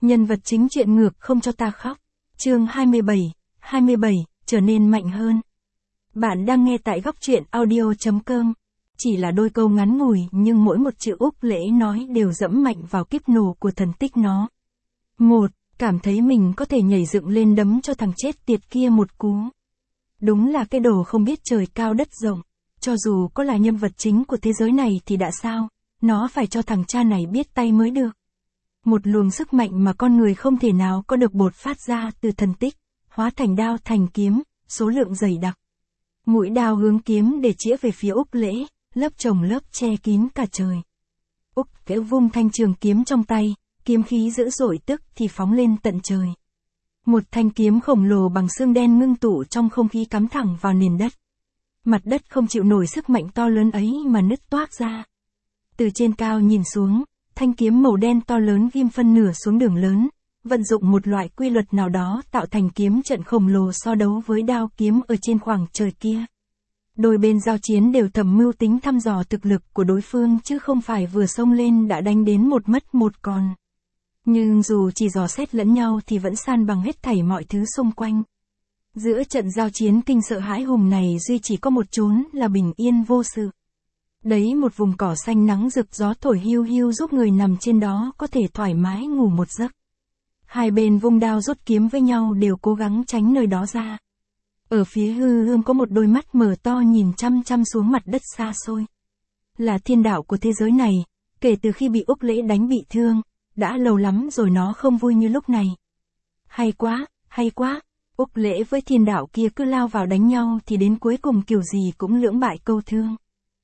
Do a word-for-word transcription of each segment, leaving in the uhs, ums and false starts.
Nhân vật chính chuyện ngược không cho ta khóc. Chương hai mươi bảy, hai mươi bảy, trở nên mạnh hơn. Bạn đang nghe tại góc truyện audio chấm com. Chỉ là đôi câu ngắn ngủi nhưng mỗi một chữ Úc Lễ nói đều dẫm mạnh vào kíp nổ của thần tích nó. Một, cảm thấy mình có thể nhảy dựng lên đấm cho thằng chết tiệt kia một cú. Đúng là cái đồ không biết trời cao đất rộng. Cho dù có là nhân vật chính của thế giới này thì đã sao, nó phải cho thằng cha này biết tay mới được. Một luồng sức mạnh mà con người không thể nào có được bột phát ra từ thần tích, hóa thành đao thành kiếm, số lượng dày đặc. Mũi đao hướng kiếm để chĩa về phía Úc Lễ, lớp chồng lớp che kín cả trời. Úc Lễ vung thanh trường kiếm trong tay, kiếm khí dữ dội tức thì phóng lên tận trời. Một thanh kiếm khổng lồ bằng xương đen ngưng tụ trong không khí cắm thẳng vào nền đất. Mặt đất không chịu nổi sức mạnh to lớn ấy mà nứt toác ra. Từ trên cao nhìn xuống, thanh kiếm màu đen to lớn ghim phân nửa xuống đường lớn, vận dụng một loại quy luật nào đó tạo thành kiếm trận khổng lồ so đấu với đao kiếm ở trên khoảng trời kia. Đôi bên giao chiến đều thầm mưu tính thăm dò thực lực của đối phương chứ không phải vừa xông lên đã đánh đến một mất một còn. Nhưng dù chỉ dò xét lẫn nhau thì vẫn san bằng hết thảy mọi thứ xung quanh. Giữa trận giao chiến kinh sợ hãi hùng này duy chỉ có một chốn là bình yên vô sự. Đấy một vùng cỏ xanh nắng rực gió thổi hiu hiu giúp người nằm trên đó có thể thoải mái ngủ một giấc. Hai bên vung đao rút kiếm với nhau đều cố gắng tránh nơi đó ra. Ở phía hư hương có một đôi mắt mở to nhìn chăm chăm xuống mặt đất xa xôi. Là thiên đạo của thế giới này, kể từ khi bị Úc Lễ đánh bị thương, đã lâu lắm rồi nó không vui như lúc này. Hay quá, hay quá, Úc Lễ với thiên đạo kia cứ lao vào đánh nhau thì đến cuối cùng kiểu gì cũng lưỡng bại câu thương.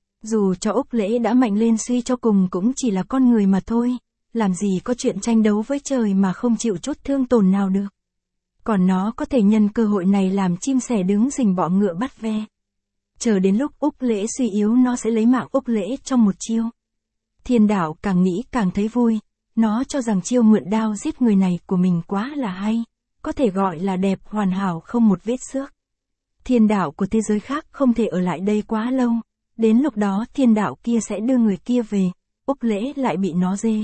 Dù cho Úc Lễ đã mạnh lên suy cho cùng cũng chỉ là con người mà thôi, làm gì có chuyện tranh đấu với trời mà không chịu chút thương tổn nào được. Còn nó có thể nhân cơ hội này làm chim sẻ đứng rình bọ ngựa bắt ve. Chờ đến lúc Úc Lễ suy yếu nó sẽ lấy mạng Úc Lễ trong một chiêu. Thiên đạo càng nghĩ càng thấy vui, nó cho rằng chiêu mượn đao giết người này của mình quá là hay, có thể gọi là đẹp hoàn hảo không một vết xước. Thiên đạo của thế giới khác không thể ở lại đây quá lâu. Đến lúc đó thiên đạo kia sẽ đưa người kia về, Úc Lễ lại bị nó dê.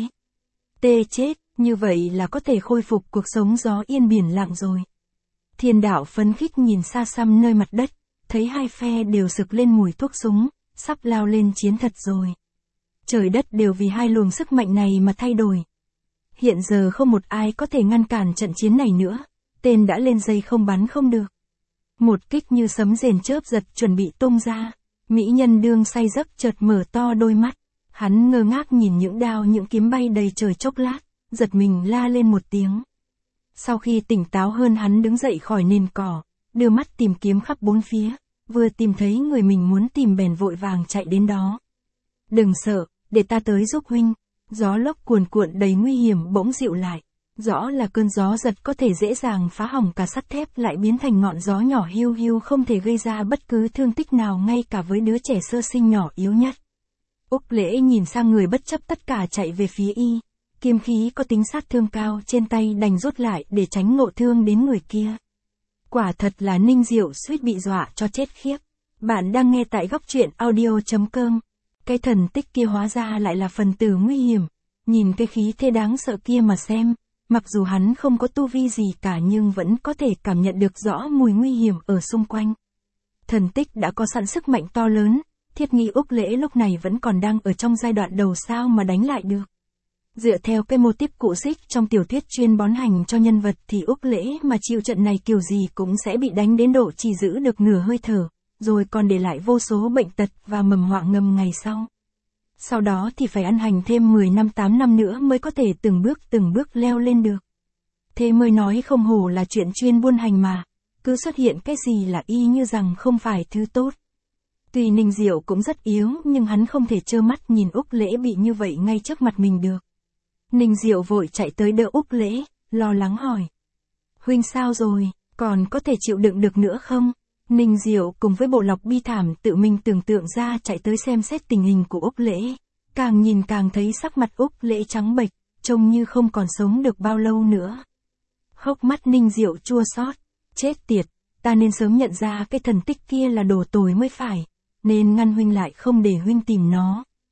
Tê chết, như vậy là có thể khôi phục cuộc sống gió yên biển lặng rồi. Thiên đạo phấn khích nhìn xa xăm nơi mặt đất, thấy hai phe đều sực lên mùi thuốc súng, sắp lao lên chiến thật rồi. Trời đất đều vì hai luồng sức mạnh này mà thay đổi. Hiện giờ không một ai có thể ngăn cản trận chiến này nữa, tên đã lên dây không bắn không được. Một kích như sấm rền chớp giật chuẩn bị tung ra. Mỹ nhân đương say giấc chợt mở to đôi mắt, hắn ngơ ngác nhìn những đao những kiếm bay đầy trời chốc lát, giật mình la lên một tiếng. Sau khi tỉnh táo hơn hắn đứng dậy khỏi nền cỏ, đưa mắt tìm kiếm khắp bốn phía, vừa tìm thấy người mình muốn tìm bèn vội vàng chạy đến đó. Đừng sợ, để ta tới giúp huynh. Gió lốc cuồn cuộn đầy nguy hiểm bỗng dịu lại. Rõ là cơn gió giật có thể dễ dàng phá hỏng cả sắt thép lại biến thành ngọn gió nhỏ hiu hiu không thể gây ra bất cứ thương tích nào ngay cả với đứa trẻ sơ sinh nhỏ yếu nhất. Úc Lễ nhìn sang người bất chấp tất cả chạy về phía y. Kiếm khí có tính sát thương cao trên tay đành rút lại để tránh ngộ thương đến người kia. Quả thật là Ninh Diệu suýt bị dọa cho chết khiếp. Bạn đang nghe tại góc truyện audio chấm com. Cái thần tích kia hóa ra lại là phần tử nguy hiểm. Nhìn cái khí thế đáng sợ kia mà xem. Mặc dù hắn không có tu vi gì cả nhưng vẫn có thể cảm nhận được rõ mùi nguy hiểm ở xung quanh. Thần tích đã có sẵn sức mạnh to lớn, thiết nghi Úc Lễ lúc này vẫn còn đang ở trong giai đoạn đầu sao mà đánh lại được. Dựa theo cái mô típ cụ xích trong tiểu thuyết chuyên bón hành cho nhân vật thì Úc Lễ mà chịu trận này kiểu gì cũng sẽ bị đánh đến độ chỉ giữ được nửa hơi thở, rồi còn để lại vô số bệnh tật và mầm họa ngầm ngày sau. Sau đó thì phải ăn hành thêm mười năm tám năm nữa mới có thể từng bước từng bước leo lên được. Thế mới nói không hổ là chuyện chuyên buôn hành mà, cứ xuất hiện cái gì là y như rằng không phải thứ tốt. Tuy Ninh Diệu cũng rất yếu nhưng hắn không thể trơ mắt nhìn Úc Lễ bị như vậy ngay trước mặt mình được. Ninh Diệu vội chạy tới đỡ Úc Lễ, lo lắng hỏi. Huynh sao rồi, còn có thể chịu đựng được nữa không? Ninh Diệu cùng với bộ lọc bi thảm tự mình tưởng tượng ra chạy tới xem xét tình hình của Úc Lễ. Càng nhìn càng thấy sắc mặt Úc Lễ trắng bệch, trông như không còn sống được bao lâu nữa. Hốc mắt Ninh Diệu chua xót, chết tiệt, ta nên sớm nhận ra cái thần tích kia là đồ tồi mới phải, nên ngăn huynh lại không để huynh tìm nó.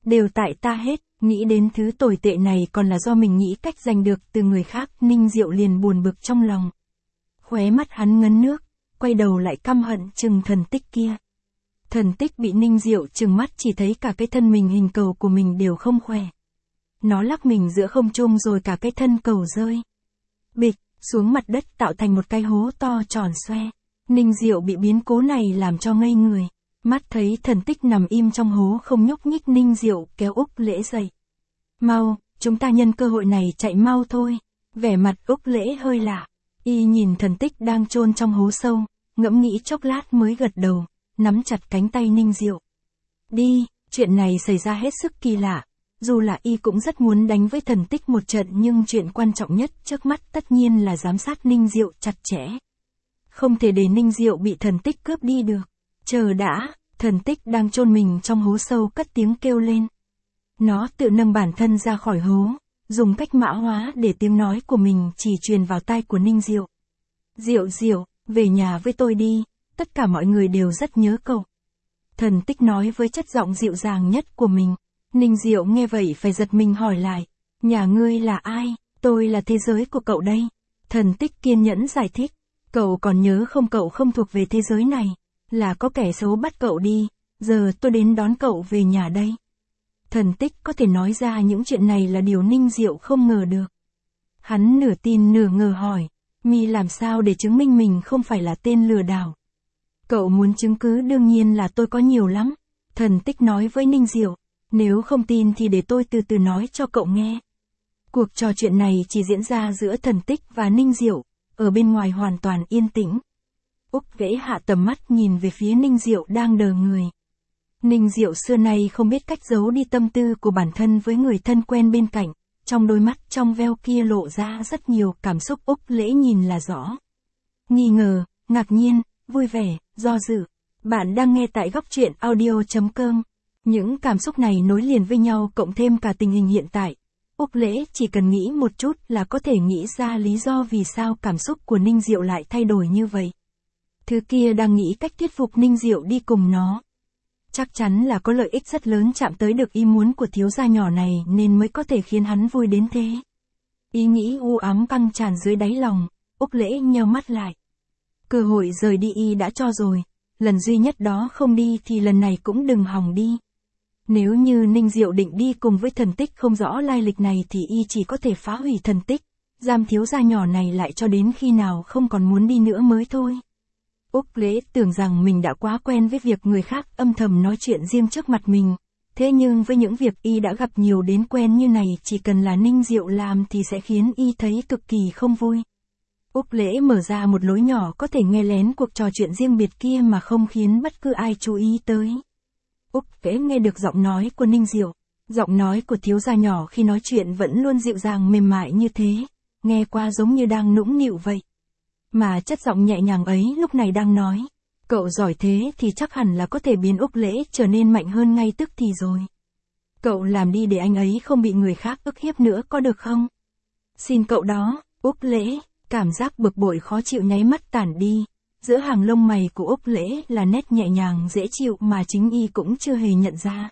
Đều tại ta hết, nghĩ đến thứ tồi tệ này còn là do mình nghĩ cách giành được từ người khác, Ninh Diệu liền buồn bực trong lòng. Khóe mắt hắn ngấn nước, quay đầu lại căm hận chừng Thần Tích kia. Thần Tích bị Ninh Diệu chừng mắt chỉ thấy cả cái thân mình hình cầu của mình đều không khỏe. Nó lắc mình giữa không trung rồi cả cái thân cầu rơi. Bịch, xuống mặt đất tạo thành một cái hố to tròn xoe. Ninh Diệu bị biến cố này làm cho ngây người. Mắt thấy Thần Tích nằm im trong hố không nhúc nhích, Ninh Diệu kéo Úc Lễ dậy. Mau, chúng ta nhân cơ hội này chạy mau thôi. Vẻ mặt Úc Lễ hơi lạ. Y nhìn Thần Tích đang chôn trong hố sâu, ngẫm nghĩ chốc lát mới gật đầu, nắm chặt cánh tay Ninh Diệu. Đi, chuyện này xảy ra hết sức kỳ lạ. Dù là Y cũng rất muốn đánh với Thần Tích một trận, nhưng chuyện quan trọng nhất trước mắt tất nhiên là giám sát Ninh Diệu chặt chẽ. Không thể để Ninh Diệu bị Thần Tích cướp đi được. Chờ đã, Thần Tích đang chôn mình trong hố sâu cất tiếng kêu lên. Nó tự nâng bản thân ra khỏi hố, dùng cách mã hóa để tiếng nói của mình chỉ truyền vào tai của Ninh Diệu. Diệu Diệu, về nhà với tôi đi, tất cả mọi người đều rất nhớ cậu. Thần Tích nói với chất giọng dịu dàng nhất của mình. Ninh Diệu nghe vậy phải giật mình hỏi lại. Nhà ngươi là ai? Tôi là thế giới của cậu đây. Thần Tích kiên nhẫn giải thích. Cậu còn nhớ không, cậu không thuộc về thế giới này. Là có kẻ xấu bắt cậu đi. Giờ tôi đến đón cậu về nhà đây. Thần Tích có thể nói ra những chuyện này là điều Ninh Diệu không ngờ được. Hắn nửa tin nửa ngờ hỏi. Mi làm sao để chứng minh mình không phải là tên lừa đảo? Cậu muốn chứng cứ đương nhiên là tôi có nhiều lắm. Thần Tích nói với Ninh Diệu. Nếu không tin thì để tôi từ từ nói cho cậu nghe. Cuộc trò chuyện này chỉ diễn ra giữa Thần Tích và Ninh Diệu, ở bên ngoài hoàn toàn yên tĩnh. Úc Lễ hạ tầm mắt nhìn về phía Ninh Diệu đang đờ người. Ninh Diệu xưa nay không biết cách giấu đi tâm tư của bản thân với người thân quen bên cạnh, trong đôi mắt trong veo kia lộ ra rất nhiều cảm xúc. Úc Lễ nhìn là rõ. Nghi ngờ, ngạc nhiên, vui vẻ, do dự. Bạn đang nghe tại góc truyện audio chấm com. Những cảm xúc này nối liền với nhau cộng thêm cả tình hình hiện tại. Úc Lễ chỉ cần nghĩ một chút là có thể nghĩ ra lý do vì sao cảm xúc của Ninh Diệu lại thay đổi như vậy. Thứ kia đang nghĩ cách thuyết phục Ninh Diệu đi cùng nó. Chắc chắn là có lợi ích rất lớn chạm tới được ý muốn của thiếu gia nhỏ này nên mới có thể khiến hắn vui đến thế. Ý nghĩ u ám căng tràn dưới đáy lòng, Úc Lễ nheo mắt lại. Cơ hội rời đi Y đã cho rồi, lần duy nhất đó không đi thì lần này cũng đừng hòng đi. Nếu như Ninh Diệu định đi cùng với Thần Tích không rõ lai lịch này thì Y chỉ có thể phá hủy Thần Tích, giam thiếu gia nhỏ này lại cho đến khi nào không còn muốn đi nữa mới thôi. Úc Lễ tưởng rằng mình đã quá quen với việc người khác âm thầm nói chuyện riêng trước mặt mình, thế nhưng với những việc Y đã gặp nhiều đến quen như này, chỉ cần là Ninh Diệu làm thì sẽ khiến Y thấy cực kỳ không vui. Úc Lễ mở ra một lối nhỏ có thể nghe lén cuộc trò chuyện riêng biệt kia mà không khiến bất cứ ai chú ý tới. Úc Lễ nghe được giọng nói của Ninh Diệu. Giọng nói của thiếu gia nhỏ khi nói chuyện vẫn luôn dịu dàng mềm mại như thế, nghe qua giống như đang nũng nịu vậy. Mà chất giọng nhẹ nhàng ấy lúc này đang nói, cậu giỏi thế thì chắc hẳn là có thể biến Úc Lễ trở nên mạnh hơn ngay tức thì rồi. Cậu làm đi để anh ấy không bị người khác ức hiếp nữa có được không? Xin cậu đó, Úc Lễ, cảm giác bực bội khó chịu nháy mắt tản đi. Giữa hàng lông mày của Úc Lễ là nét nhẹ nhàng dễ chịu mà chính Y cũng chưa hề nhận ra.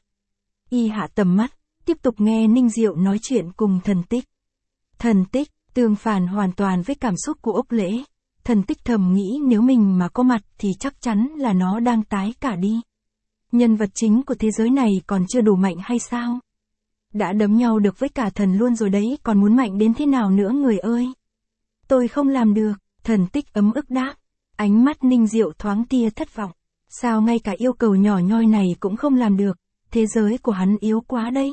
Y hạ tầm mắt, tiếp tục nghe Ninh Diệu nói chuyện cùng Thần Tích. Thần Tích, tương phản hoàn toàn với cảm xúc của Úc Lễ. Thần Tích thầm nghĩ nếu mình mà có mặt thì chắc chắn là nó đang tái cả đi. Nhân vật chính của thế giới này còn chưa đủ mạnh hay sao? Đã đấm nhau được với cả thần luôn rồi đấy, còn muốn mạnh đến thế nào nữa người ơi? Tôi không làm được, Thần Tích ấm ức đáp. Ánh mắt Ninh Diệu thoáng tia thất vọng. Sao ngay cả yêu cầu nhỏ nhoi này cũng không làm được, thế giới của hắn yếu quá đấy.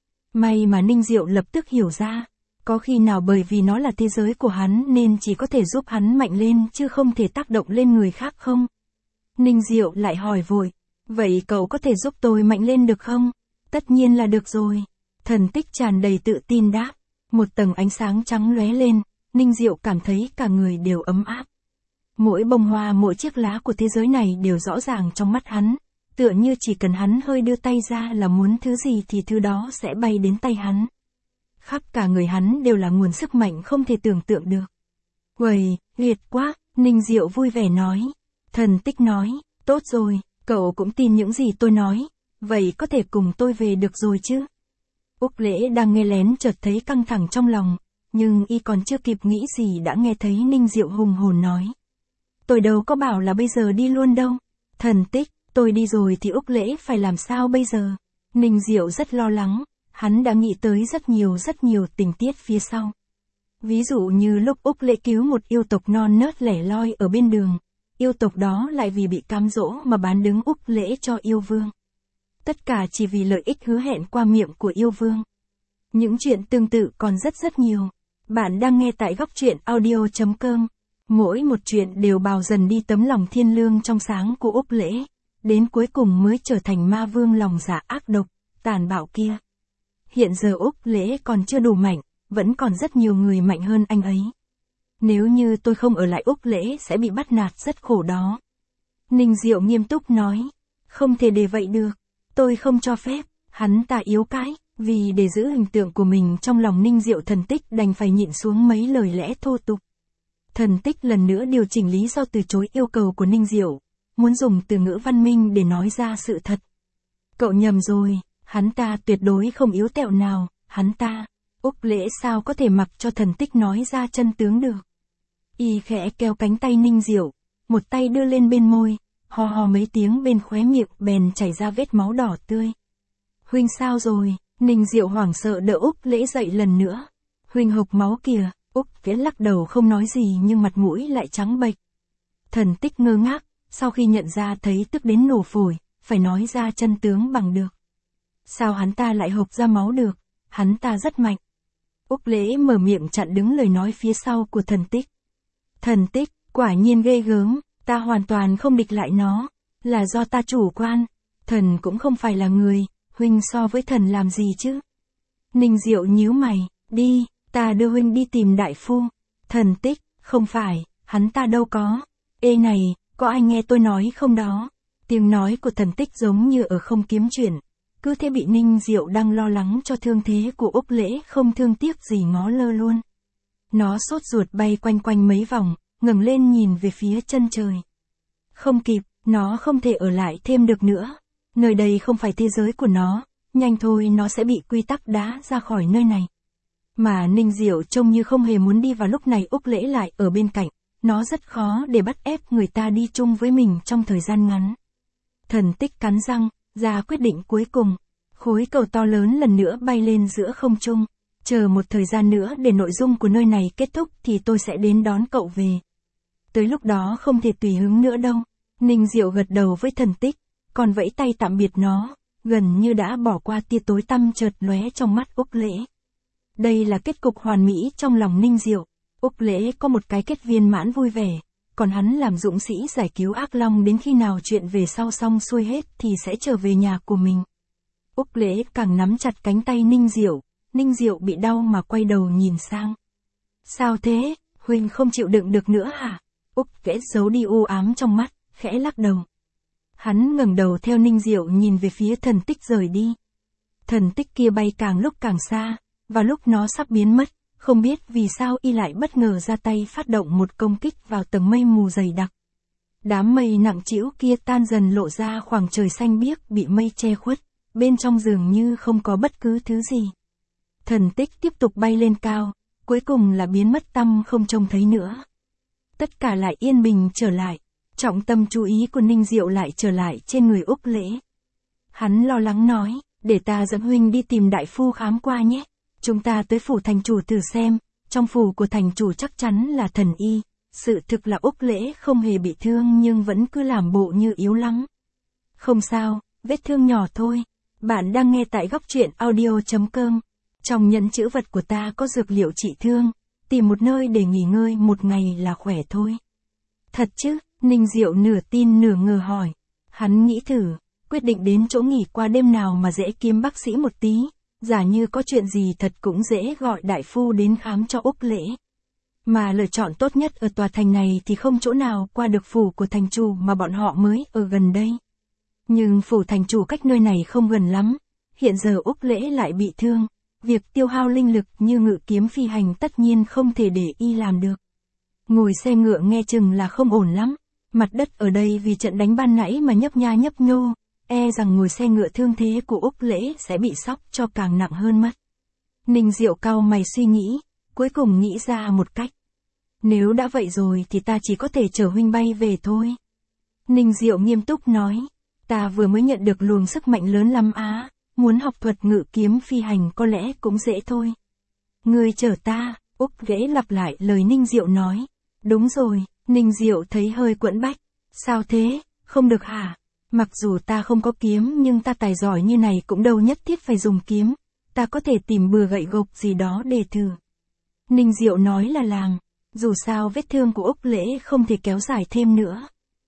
May mà Ninh Diệu lập tức hiểu ra. Có khi nào bởi vì nó là thế giới của hắn nên chỉ có thể giúp hắn mạnh lên chứ không thể tác động lên người khác không? Ninh Diệu lại hỏi vội. Vậy cậu có thể giúp tôi mạnh lên được không? Tất nhiên là được rồi. Thần Tích tràn đầy tự tin đáp. Một tầng ánh sáng trắng lóe lên, Ninh Diệu cảm thấy cả người đều ấm áp. Mỗi bông hoa mỗi chiếc lá của thế giới này đều rõ ràng trong mắt hắn, tựa như chỉ cần hắn hơi đưa tay ra là muốn thứ gì thì thứ đó sẽ bay đến tay hắn. Khắp cả người hắn đều là nguồn sức mạnh không thể tưởng tượng được. Uầy, liệt quá, Ninh Diệu vui vẻ nói. Thần Tích nói, tốt rồi, cậu cũng tin những gì tôi nói, vậy có thể cùng tôi về được rồi chứ? Úc Lễ đang nghe lén chợt thấy căng thẳng trong lòng, nhưng y còn chưa kịp nghĩ gì đã nghe thấy Ninh Diệu hùng hồn nói. Tôi đâu có bảo là bây giờ đi luôn đâu. Thần Tích, tôi đi rồi thì Úc Lễ phải làm sao bây giờ? Ninh Diệu rất lo lắng, hắn đã nghĩ tới rất nhiều rất nhiều tình tiết phía sau. Ví dụ như lúc Úc Lễ cứu một yêu tộc non nớt lẻ loi ở bên đường, yêu tộc đó lại vì bị cám dỗ mà bán đứng Úc Lễ cho yêu vương. Tất cả chỉ vì lợi ích hứa hẹn qua miệng của yêu vương. Những chuyện tương tự còn rất rất nhiều. Bạn đang nghe tại góc truyện audio chấm com. Mỗi một chuyện đều bào dần đi tấm lòng thiên lương trong sáng của Úc Lễ, đến cuối cùng mới trở thành ma vương lòng dạ ác độc, tàn bạo kia. Hiện giờ Úc Lễ còn chưa đủ mạnh, vẫn còn rất nhiều người mạnh hơn anh ấy. Nếu như tôi không ở lại Úc Lễ sẽ bị bắt nạt rất khổ đó. Ninh Diệu nghiêm túc nói, không thể để vậy được, tôi không cho phép. Hắn ta yếu cái, vì để giữ hình tượng của mình trong lòng Ninh Diệu Thần Tích đành phải nhịn xuống mấy lời lẽ thô tục. Thần Tích lần nữa điều chỉnh lý do từ chối yêu cầu của Ninh Diệu, muốn dùng từ ngữ văn minh để nói ra sự thật. Cậu nhầm rồi, hắn ta tuyệt đối không yếu tẹo nào, hắn ta, Úc Lễ sao có thể mặc cho Thần Tích nói ra chân tướng được. Y khẽ kéo cánh tay Ninh Diệu, một tay đưa lên bên môi, ho ho mấy tiếng bên khóe miệng bèn chảy ra vết máu đỏ tươi. Huynh sao rồi? Ninh Diệu hoảng sợ đỡ Úc Lễ dậy lần nữa. Huynh hộc máu kìa. Úc Lễ lắc đầu không nói gì nhưng mặt mũi lại trắng bệch. Thần Tích ngơ ngác, sau khi nhận ra thấy tức đến nổ phổi, phải nói ra chân tướng bằng được. Sao hắn ta lại hộc ra máu được? Hắn ta rất mạnh. Úc Lễ mở miệng chặn đứng lời nói phía sau của Thần Tích. Thần Tích, quả nhiên ghê gớm, ta hoàn toàn không địch lại nó, là do ta chủ quan, thần cũng không phải là người, huynh so với thần làm gì chứ? Ninh Diệu nhíu mày, đi, ta đưa huynh đi tìm đại phu. Thần Tích, không phải, hắn ta đâu có. Ê này, có ai nghe tôi nói không đó? Tiếng nói của Thần Tích giống như ở không kiếm chuyện, cứ thế bị Ninh Diệu đang lo lắng cho thương thế của Úc Lễ không thương tiếc gì ngó lơ luôn. Nó sốt ruột bay quanh quanh mấy vòng, ngẩng lên nhìn về phía chân trời. Không kịp, nó không thể ở lại thêm được nữa. Nơi đây không phải thế giới của nó, nhanh thôi nó sẽ bị quy tắc đá ra khỏi nơi này. Mà Ninh Diệu trông như không hề muốn đi vào lúc này Úc Lễ lại ở bên cạnh, nó rất khó để bắt ép người ta đi chung với mình trong thời gian ngắn. Thần Tích cắn răng, ra quyết định cuối cùng. Khối cầu to lớn lần nữa bay lên giữa không trung. Chờ một thời gian nữa để nội dung của nơi này kết thúc thì tôi sẽ đến đón cậu về. Tới lúc đó không thể tùy hứng nữa đâu. Ninh Diệu gật đầu với Thần Tích, còn vẫy tay tạm biệt nó, gần như đã bỏ qua tia tối tăm chợt lóe trong mắt Úc Lễ. Đây là kết cục hoàn mỹ trong lòng Ninh Diệu. Úc Lễ có một cái kết viên mãn vui vẻ, còn hắn làm dũng sĩ giải cứu ác long đến khi nào chuyện về sau xong xuôi hết thì sẽ trở về nhà của mình. Úc Lễ càng nắm chặt cánh tay Ninh Diệu, Ninh Diệu bị đau mà quay đầu nhìn sang. Sao thế, huynh không chịu đựng được nữa hả? Úc Lễ giấu đi u ám trong mắt, khẽ lắc đầu. Hắn ngẩng đầu theo Ninh Diệu nhìn về phía Thần Tích rời đi. Thần Tích kia bay càng lúc càng xa, và lúc nó sắp biến mất, không biết vì sao y lại bất ngờ ra tay phát động một công kích vào tầng mây mù dày đặc. Đám mây nặng trĩu kia tan dần lộ ra khoảng trời xanh biếc bị mây che khuất, bên trong dường như không có bất cứ thứ gì. Thần Tích tiếp tục bay lên cao, cuối cùng là biến mất tăm không trông thấy nữa. Tất cả lại yên bình trở lại, trọng tâm chú ý của Ninh Diệu lại trở lại trên người Úc Lễ. Hắn lo lắng nói, để ta dẫn huynh đi tìm đại phu khám qua nhé. Chúng ta tới phủ thành chủ thử xem, trong phủ của thành chủ chắc chắn là thần y. Sự thực là Úc Lễ không hề bị thương nhưng vẫn cứ làm bộ như yếu lắm. Không sao, vết thương nhỏ thôi. Bạn đang nghe tại góc truyện audio chấm com. Trong nhẫn chữ vật của ta có dược liệu trị thương, tìm một nơi để nghỉ ngơi một ngày là khỏe thôi. Thật chứ? Ninh Diệu nửa tin nửa ngờ hỏi. Hắn nghĩ thử, quyết định đến chỗ nghỉ qua đêm nào mà dễ kiếm bác sĩ một tí, giả như có chuyện gì thật cũng dễ gọi đại phu đến khám cho Úc Lễ. Mà lựa chọn tốt nhất ở tòa thành này thì không chỗ nào qua được phủ của thành chủ mà bọn họ mới ở gần đây. Nhưng phủ thành chủ cách nơi này không gần lắm, hiện giờ Úc Lễ lại bị thương, việc tiêu hao linh lực như ngự kiếm phi hành tất nhiên không thể để y làm được. Ngồi xe ngựa nghe chừng là không ổn lắm, mặt đất ở đây vì trận đánh ban nãy mà nhấp nha nhấp nhô, e rằng ngồi xe ngựa thương thế của Úc Lễ sẽ bị sốc cho càng nặng hơn mất. Ninh Diệu cau mày suy nghĩ, cuối cùng nghĩ ra một cách. Nếu đã vậy rồi thì ta chỉ có thể chở huynh bay về thôi. Ninh Diệu nghiêm túc nói, ta vừa mới nhận được luồng sức mạnh lớn lắm á, muốn học thuật ngự kiếm phi hành có lẽ cũng dễ thôi. Ngươi chở ta, Úc Lễ lặp lại lời Ninh Diệu nói. Đúng rồi, Ninh Diệu thấy hơi quẫn bách. Sao thế, không được hả? Mặc dù ta không có kiếm nhưng ta tài giỏi như này cũng đâu nhất thiết phải dùng kiếm. Ta có thể tìm bừa gậy gộc gì đó để thử. Ninh Diệu nói là làm. Dù sao vết thương của Úc Lễ không thể kéo dài thêm nữa.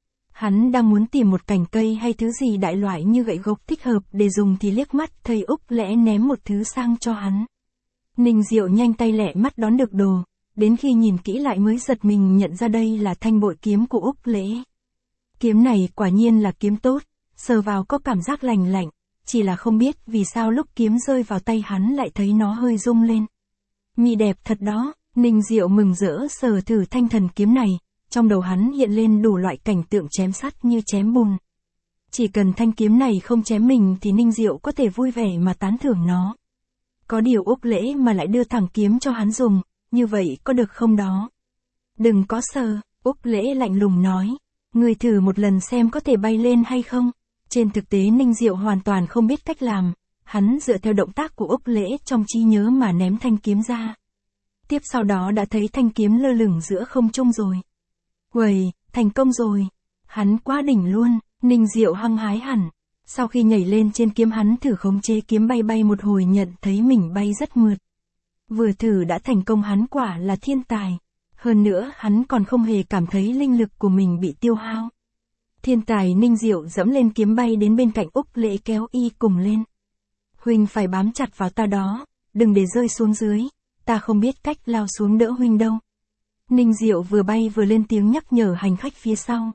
Hắn đang muốn tìm một cành cây hay thứ gì đại loại như gậy gộc thích hợp để dùng thì liếc mắt thấy Úc Lễ ném một thứ sang cho hắn. Ninh Diệu nhanh tay lẹ mắt đón được đồ, đến khi nhìn kỹ lại mới giật mình nhận ra đây là thanh bội kiếm của Úc Lễ. Kiếm này quả nhiên là kiếm tốt, sờ vào có cảm giác lành lạnh, chỉ là không biết vì sao lúc kiếm rơi vào tay hắn lại thấy nó hơi rung lên. Mi đẹp thật đó, Ninh Diệu mừng rỡ sờ thử thanh thần kiếm này, trong đầu hắn hiện lên đủ loại cảnh tượng chém sắt như chém bùn. Chỉ cần thanh kiếm này không chém mình thì Ninh Diệu có thể vui vẻ mà tán thưởng nó. Có điều Úc Lễ mà lại đưa thẳng kiếm cho hắn dùng, như vậy có được không đó? Đừng có sờ, Úc Lễ lạnh lùng nói. Người thử một lần xem có thể bay lên hay không. Trên thực tế Ninh Diệu hoàn toàn không biết cách làm, hắn dựa theo động tác của Úc Lễ trong trí nhớ mà ném thanh kiếm ra. Tiếp sau đó đã thấy thanh kiếm lơ lửng giữa không trung rồi. Uầy, thành công rồi. Hắn quá đỉnh luôn, Ninh Diệu hăng hái hẳn. Sau khi nhảy lên trên kiếm hắn thử khống chế kiếm bay bay một hồi nhận thấy mình bay rất mượt. Vừa thử đã thành công hắn quả là thiên tài. Hơn nữa hắn còn không hề cảm thấy linh lực của mình bị tiêu hao. Thiên tài Ninh Diệu dẫm lên kiếm bay đến bên cạnh Úc Lễ kéo y cùng lên. Huynh phải bám chặt vào ta đó, đừng để rơi xuống dưới, ta không biết cách lao xuống đỡ huynh đâu. Ninh Diệu vừa bay vừa lên tiếng nhắc nhở hành khách phía sau.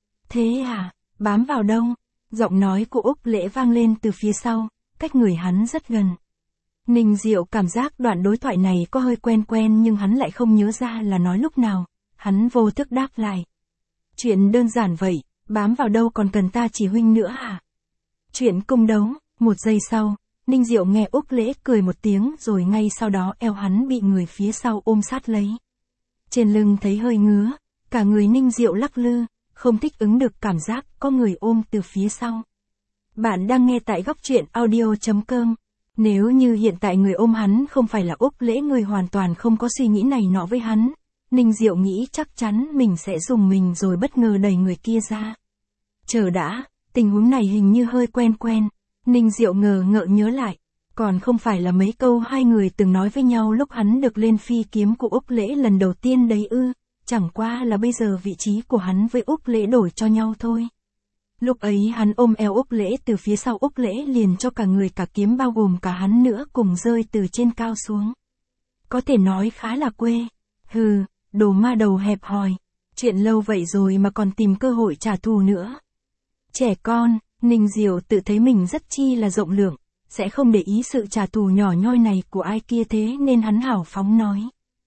Thế à, bám vào đâu? Giọng nói của Úc Lễ vang lên từ phía sau, cách người hắn rất gần. Ninh Diệu cảm giác đoạn đối thoại này có hơi quen quen nhưng hắn lại không nhớ ra là nói lúc nào, hắn vô thức đáp lại. Chuyện đơn giản vậy, bám vào đâu còn cần ta chỉ huynh nữa hả? Chuyện cung đấu, một giây sau, Ninh Diệu nghe Úc Lễ cười một tiếng rồi ngay sau đó eo hắn bị người phía sau ôm sát lấy. Trên lưng thấy hơi ngứa, cả người Ninh Diệu lắc lư, không thích ứng được cảm giác có người ôm từ phía sau. Bạn đang nghe tại góc truyện audio chấm com. Nếu như hiện tại người ôm hắn không phải là Úc Lễ, người hoàn toàn không có suy nghĩ này nọ với hắn, Ninh Diệu nghĩ chắc chắn mình sẽ dùng mình rồi bất ngờ đẩy người kia ra. Chờ đã, tình huống này hình như hơi quen quen. Ninh Diệu ngờ ngợ nhớ lại, còn không phải là mấy câu hai người từng nói với nhau lúc hắn được lên phi kiếm của Úc Lễ lần đầu tiên đấy ư, chẳng qua là bây giờ vị trí của hắn với Úc Lễ đổi cho nhau thôi. Lúc ấy hắn ôm eo Úc Lễ từ phía sau Úc Lễ liền cho cả người cả kiếm bao gồm cả hắn nữa cùng rơi từ trên cao xuống. Có thể nói khá là quê. Hừ, đồ ma đầu hẹp hòi. Chuyện lâu vậy rồi mà còn tìm cơ hội trả thù nữa. Trẻ con, Ninh Diệu tự thấy mình rất chi là rộng lượng, sẽ không để ý sự trả thù nhỏ nhoi này của ai kia thế nên hắn hào phóng nói.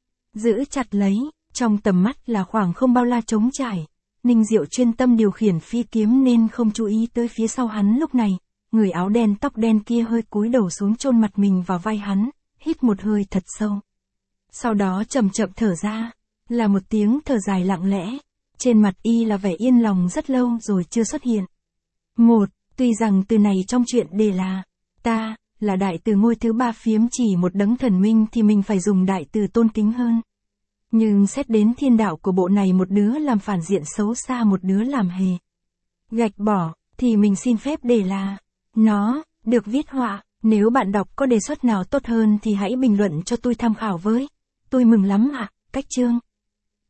Giữ chặt lấy, trong tầm mắt là khoảng không bao la trống trải. Ninh Diệu chuyên tâm điều khiển phi kiếm nên không chú ý tới phía sau hắn lúc này, người áo đen tóc đen kia hơi cúi đầu xuống chôn mặt mình vào vai hắn, hít một hơi thật sâu. Sau đó chậm chậm thở ra, là một tiếng thở dài lặng lẽ, trên mặt y là vẻ yên lòng rất lâu rồi chưa xuất hiện. Một, tuy rằng từ này trong chuyện đề là, ta, là đại từ ngôi thứ ba phiếm chỉ một đấng thần minh thì mình phải dùng đại từ tôn kính hơn. Nhưng xét đến thiên đạo của bộ này một đứa làm phản diện xấu xa một đứa làm hề gạch bỏ, thì mình xin phép để là, nó, được viết họa, nếu bạn đọc có đề xuất nào tốt hơn thì hãy bình luận cho tôi tham khảo với. Tôi mừng lắm ạ, à, cách chương.